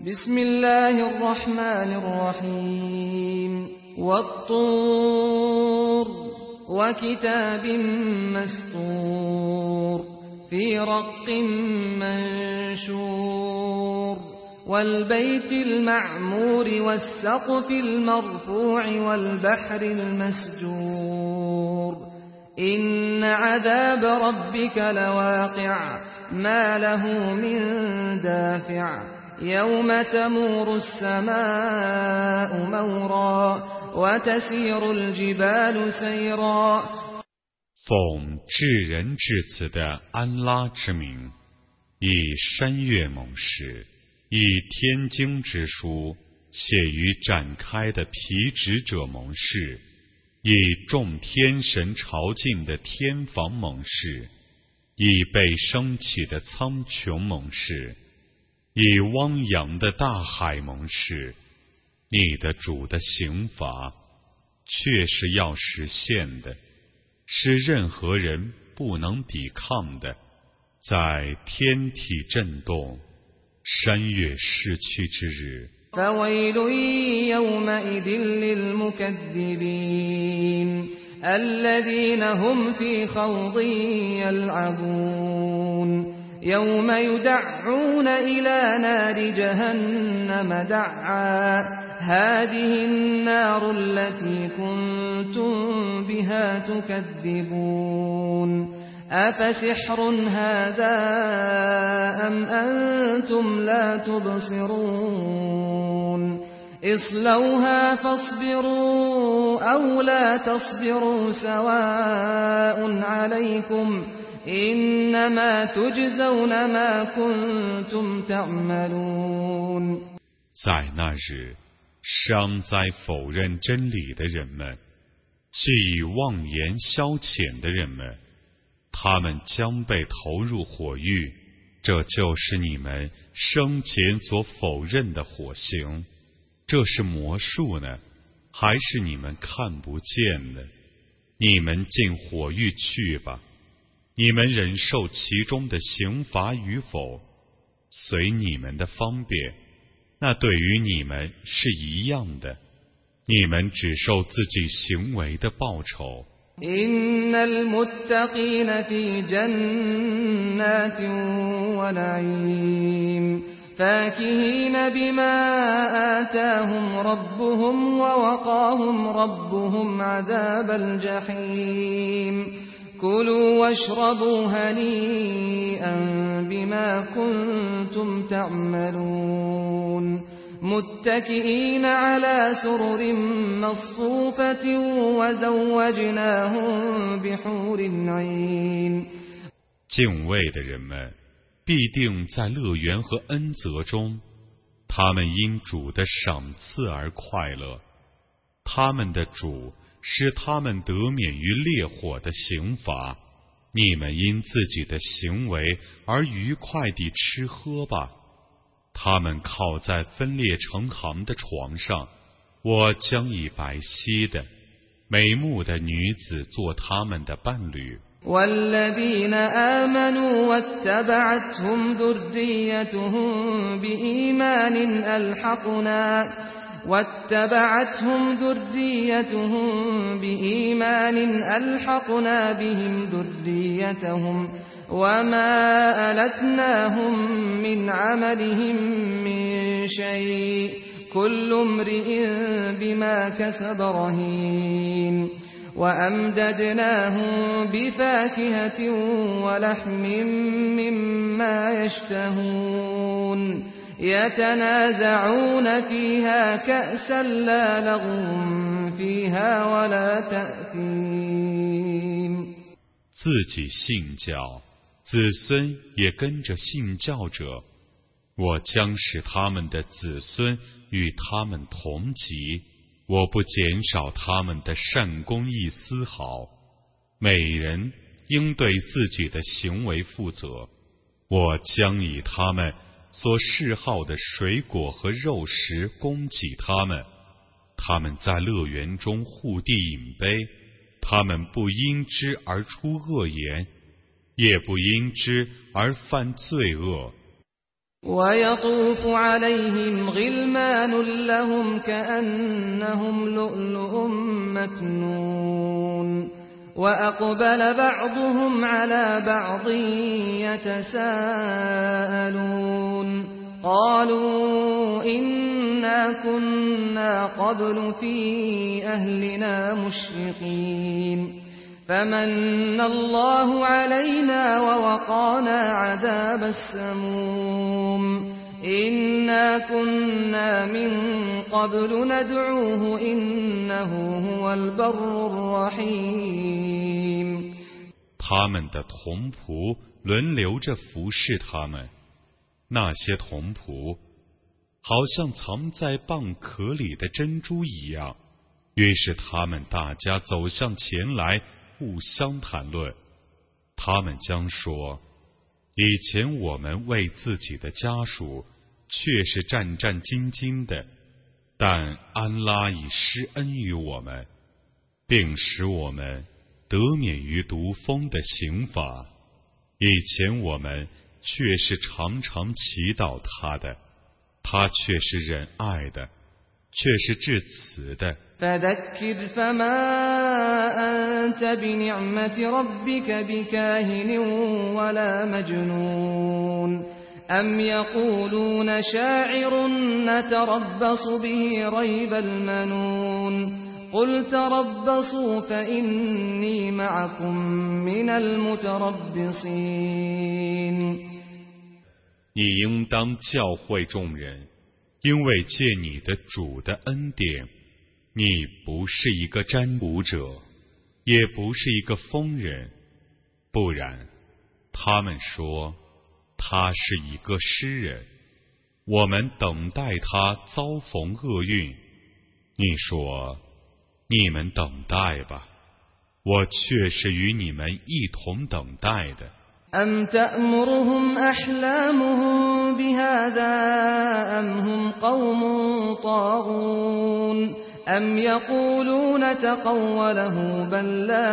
بسم الله الرحمن الرحيم والطور وكتاب مسطور في رق منشور والبيت المعمور والسقف المرفوع والبحر المسجور إن عذاب ربك لواقع ما له من دافع يوم تمور السماء مورا وتسير الجبال سيرا 奉至仁至慈的安拉之名，以山岳盟誓，以天经之书写于展开的皮纸者盟誓，以众天神朝觐的天房盟誓，以被升起的苍穹盟誓，以汪洋的大海盟誓。你的主的刑罚却是要实现的，是任何人不能抵抗的。在天体震动，山岳逝去之日， فويل يومئذ للمكذبين الذين هم في خوض يلعبون يوم يدعون إلى نار جهنم دعا هذه النار التي كنتم بها تكذبون أفسحر هذا أم أنتم لا تبصرون اصلوها فاصبروا أو لا تصبروا سواء عليكم إنما تجزون ما كنتم تعملون 在那日，尚在否认真理的人们，既以妄言消遣的人们，他们将被投入火狱，这就是你们生前所否认的火刑。这是魔术呢，还是你们看不见的？你们进火狱去吧，你们忍受其中的刑罚与否，随你们的方便，那对于你们是一样的，你们只受自己行为的报酬。 إن المتقين في جنات ونعيم فاكهين بما آتاهم ربهم ووقاهم ربهم عذاب الجحيم كلوا واشربوا هنيئا بما كنتم تعملون متكئين على سرر مصفوفة وزوجناهم بحور عين 敬畏的人们必定在乐园和恩泽中，他们因主的赏赐而快乐，他们的主使他们得免于烈火的刑罚，你们因自己的行为而愉快地吃喝吧。他们靠在分裂成行的床上，我将以白皙的美目的女子做他们的伴侣。 والذين آمنوا واتبعتهم ذريتهم بإيمان ألحقنا بهم ذريتهم وما ألتناهم من عملهم من شيء كل امرئ بما كسب رهين وأمددناهم بفاكهة ولحم مما يشتهون يتنازعون فيها كأسا لا لغو فيها ولا تأثيم 自己信教，子孙也跟着信教者，我将使他们的子孙与他们同级，我不减少他们的善功一丝毫。每人应对自己的行为负责，我将以他们所嗜好的水果和肉食供给他们。他们在乐园中互递饮杯，他们不因之而出恶言，也不因之而犯罪恶。 ويطوف عليهم غلمان لهم كأنهم لؤلؤ مكنون وأقبل بعضهم على بعض يتساءلون قالوا إنا كنا قبل في أهلنا مشفقين فمن الله علينا ووقانا عذاب السموم إنا كنا من قبل ندعوه إنه هو البر الرحيم。 他们的童仆轮流着服侍他们，那些童仆好像藏在蚌壳里的珍珠一样。于是他们大家走向前来，互相谈论。他们将说：以前我们为自己的家属却是战战兢兢的，但安拉已施恩于我们，并使我们得免于毒蜂的刑罚。以前我们却是常常祈祷他的，他却是仁爱的，却是至慈的。 فذكر فما أنت بنعمة ربك بكاهن ولا مجنون أم يقولون شاعر نتربص به ريب المنون قل تربصوا فإني معكم من المتربصين。 你应当教诲众人，因为借你的主的恩典，你不是一个占卜者，也不是一个疯人，不然他们说他是一个诗人，我们等待他遭逢厄运。你说你们等待吧，我却是与你们一同等待的。 أم تأمرهم أحلامهم بهذا أم هم قوم طاغون أم يقولون تقوله بل لا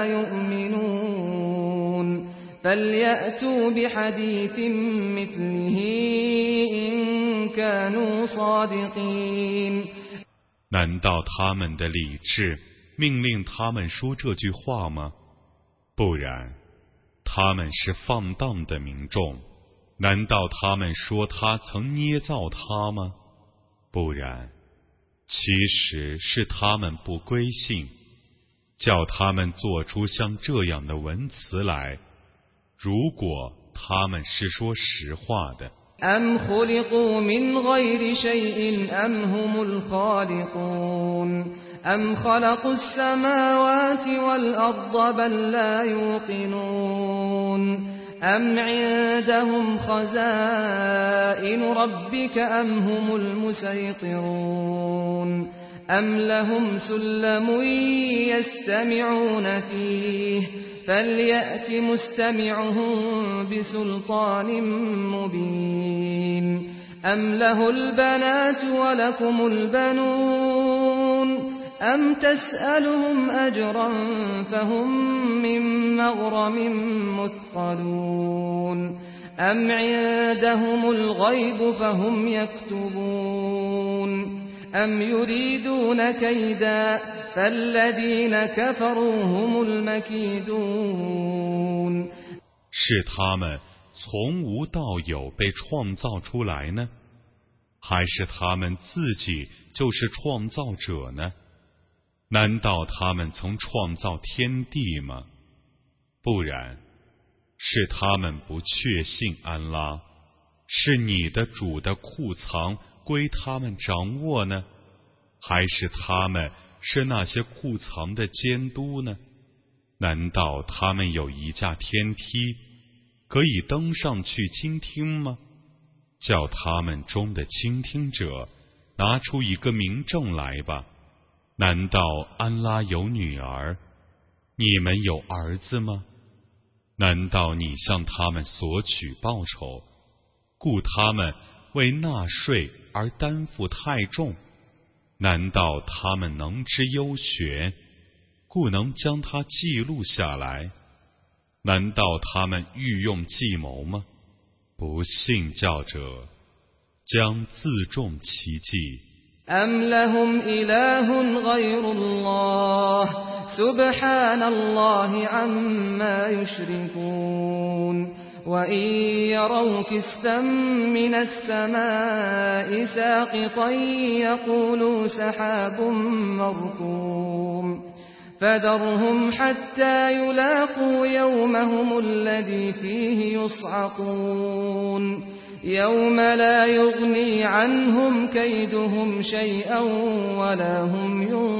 يؤمنون فليأتوا بحديث مثله إن كانوا صادقين。 难道他们的理智命令他们说这句话吗？不然他们是放荡的民众，难道他们说他曾捏造他吗？不然其实是他们不归信，叫他们做出像这样的文词来，如果他们是说实话的。 أم خلقوا من غير شيء أم هم الخالقون أم خلقوا السماوات والأرض بل لا يوقنون أم عندهم خزائن ربك أم هم المسيطرون أم لهم سلم يستمعون فيه فليأت مستمعهم بسلطان مبين أم له البنات ولكم البنون أم تسألهم أجرا فهم من مغرم مثقلون أم عندهم الغيب فهم يكتبون أم يريدون كيدا فالذين كفروا هم المكيدون。 是他们从无到有被创造出来呢，还是他们自己就是创造者呢？难道他们曾创造天地吗？不然是他们不确信安拉，是你的主的库藏归他们掌握呢，还是他们是那些库藏的监督呢？难道他们有一架天梯可以登上去倾听吗？叫他们中的倾听者拿出一个明证来吧。难道安拉有女儿，你们有儿子吗？难道你向他们索取报酬，故他们为纳税而担负太重？难道他们能知幽玄，故能将它记录下来？难道他们欲用计谋吗？不信教者， 将自重其技。 أم لهم إله غير الله سبحان الله عما يشركون وإن يروا كسفا من السماء ساقطا يقولوا سحاب مركوم فذرهم حتى يلاقوا يومهم الذي فيه يصعقون يوم لا يغني عنهم كيدهم شيئا ولا هم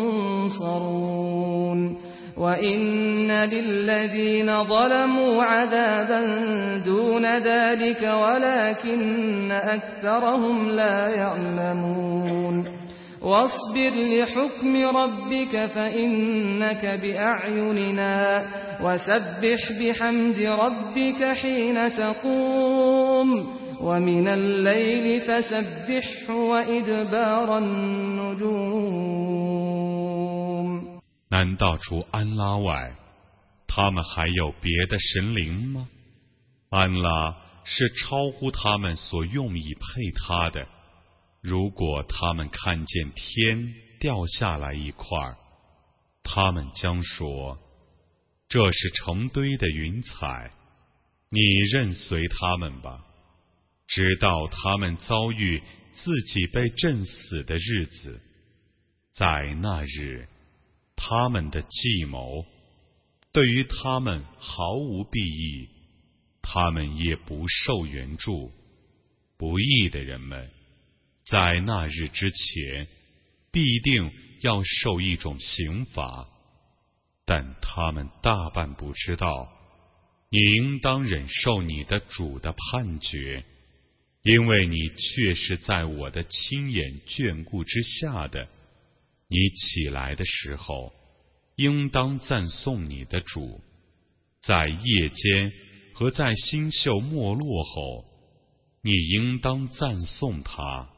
ينصرون وإن للذين ظلموا عذابا دون ذلك ولكن أكثرهم لا يعلمون واصبر لحكم ربك فإنك بأعيننا وسبح بحمد ربك حين تقوم ومن الليل فسبحه وإدبار النجوم 难道除安拉外，他们还有别的神灵吗？安拉是超乎他们所用以配他的。如果他们看见天掉下来一块，他们将说：“这是成堆的云彩，你任随他们吧。”直到他们遭遇自己被震死的日子，在那日，他们的计谋对于他们毫无裨益，他们也不受援助。不义的人们在那日之前必定要受一种刑罚，但他们大半不知道，你应当忍受你的主的判决，因为你却是在我的亲眼眷顾之下的。你起来的时候，应当赞颂你的主；在夜间和在星宿没落后，你应当赞颂他。